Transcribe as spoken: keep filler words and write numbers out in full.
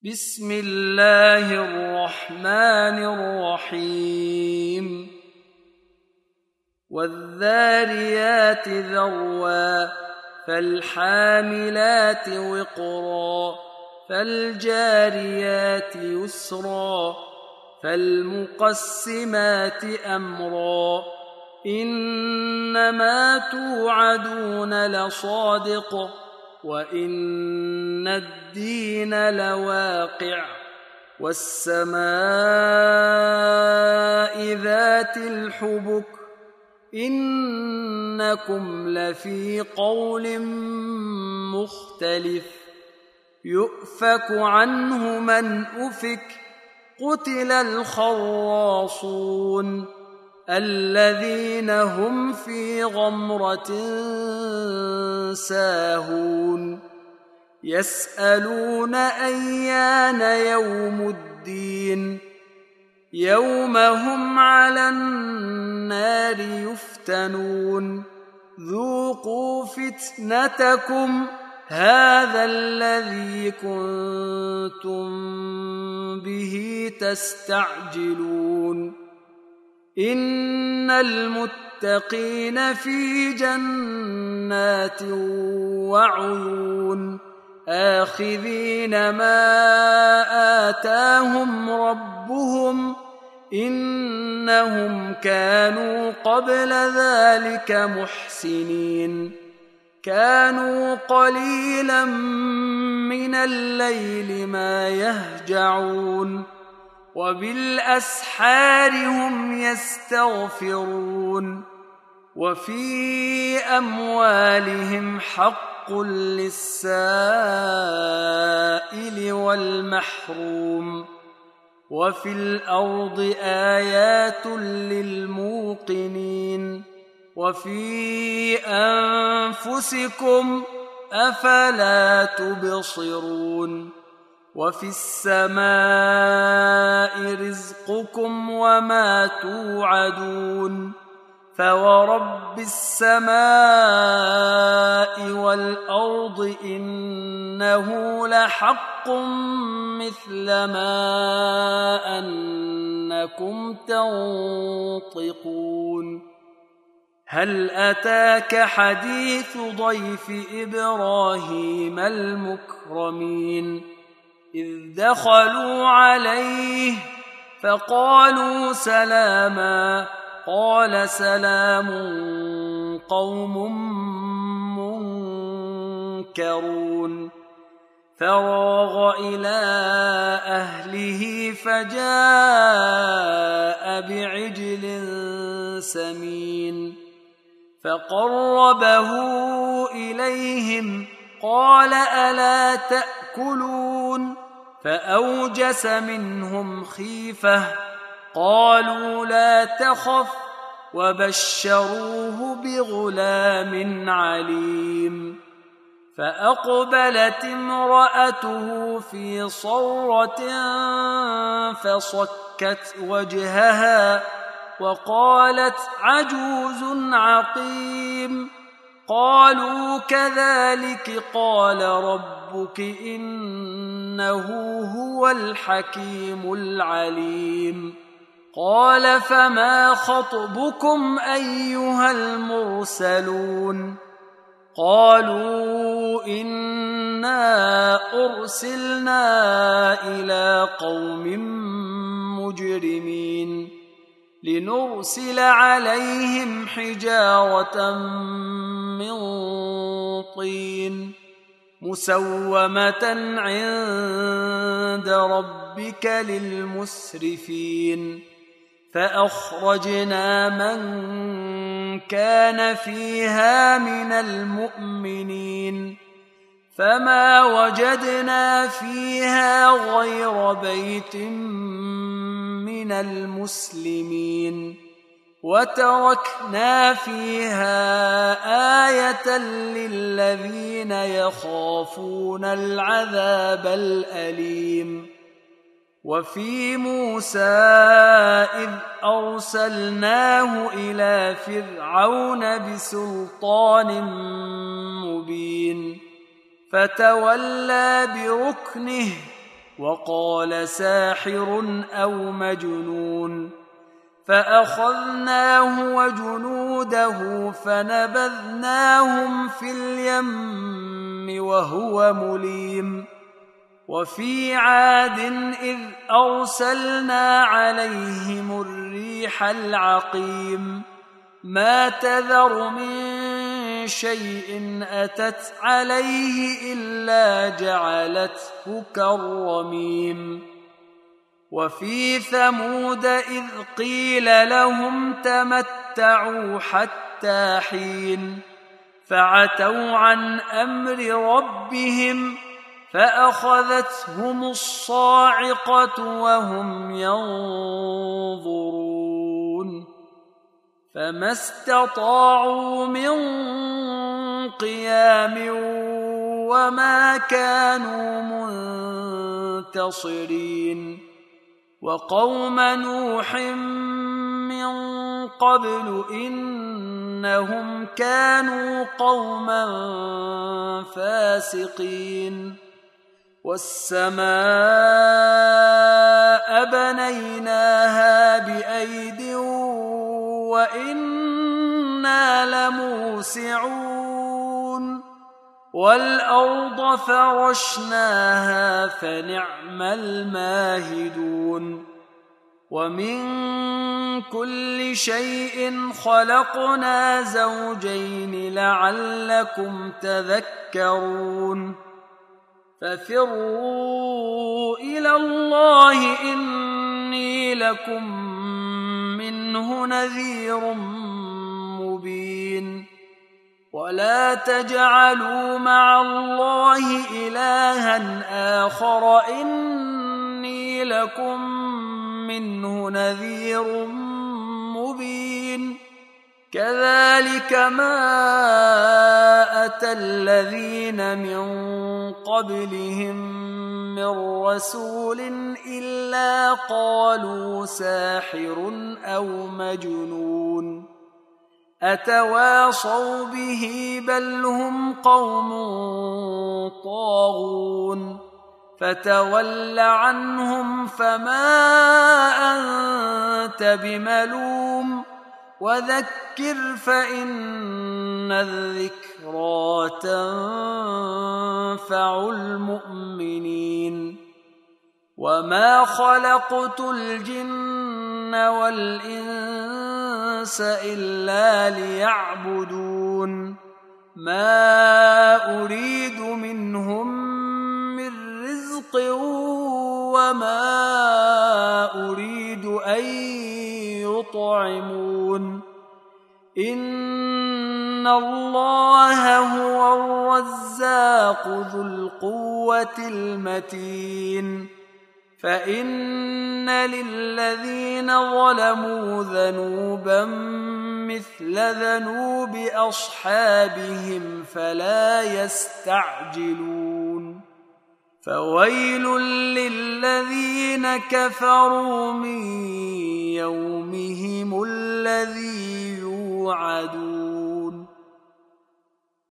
بسم الله الرحمن الرحيم والذاريات ذروا فالحاملات وقرا فالجاريات يسرا فالمقسمات أمرا إنما توعدون لصادق وإن الدين لواقع والسماء ذات الحبك إنكم لفي قول مختلف يؤفك عنه من أفك قتل الخراصون الذين هم في غمرة ساهون يسألون أيان يوم الدين يوم هم على النار يفتنون ذوقوا فتنتكم هذا الذي كنتم به تستعجلون إن المتقين في جنات وعيون آخذين ما آتاهم ربهم إنهم كانوا قبل ذلك محسنين كانوا قليلا من الليل ما يهجعون وبالأسحار هم يستغفرون وفي أموالهم حق للسائل والمحروم وفي الأرض آيات للموقنين وفي أنفسكم أفلا تبصرون وفي السماء رزقكم وما توعدون فورب السماء والأرض إنه لحق مثل ما أنكم تنطقون هل أتاك حديث ضيف إبراهيم المكرمين إذ دخلوا عليه فقالوا سلاما قال سلام قوم منكرون فراغ إلى أهله فجاء بعجل سمين فقربه إليهم قال ألا تأكلون فأوجس منهم خيفة قالوا لا تخف وبشروه بغلام عليم فأقبلت امرأته في صرة فصكت وجهها وقالت عجوز عقيم قالوا كذلك قال ربك إنه هو الحكيم العليم قال فما خطبكم أيها المرسلون قالوا إنا أرسلنا إلى قوم مجرمين لنرسل عليهم حجارة من طين مسومة عند ربك للمسرفين فأخرجنا من كان فيها من المؤمنين فما وجدنا فيها غير بيت من المسلمين وتركنا فيها آية للذين يخافون العذاب الأليم وفي موسى إذ أرسلناه إلى فرعون بسلطان مبين فتولى بركنه وقال ساحر أو مجنون فأخذناه وجنوده فنبذناهم في اليم وهو مليم وفي عاد إذ أرسلنا عليهم الريح العقيم ما تذر من شيء أتت عليه إلا جعلته كالرميم وفي ثمود إذ قيل لهم تمتعوا حتى حين فعتوا عن أمر ربهم فأخذتهم الصاعقة وهم ينظرون فما استطاعوا من قيام وما كانوا منتصرين وقوم نوح من قبل إنهم كانوا قوما فاسقين والسماء بنيناها بأيد وإنا لموسعون والأرض فرشناها فنعم الماهدون ومن كل شيء خلقنا زوجين لعلكم تذكرون ففروا إلى الله إني لكم منه نذير مبين ولا تجعلوا مع الله إلها آخر إني لكم منه نذير مبين كذلك ما أتى الذين من قبلهم من رسول إلا قالوا ساحر أو مجنون أتواصوا به بل هم قوم طاغون فتول عنهم فما أنت بملوم وذكر فإن الذكرى تنفع المؤمنين وما خلقت الجن والإنس إلا ليعبدون ما أريد منهم من رزق وما أريد أن يطعمون إن الله هو الرزاق ذو القوة المتين فإن للذين ظلموا ذنوبا مثل ذنوب أصحابهم فلا يستعجلون فويل للذين كفروا من يومهم الذي يوعدون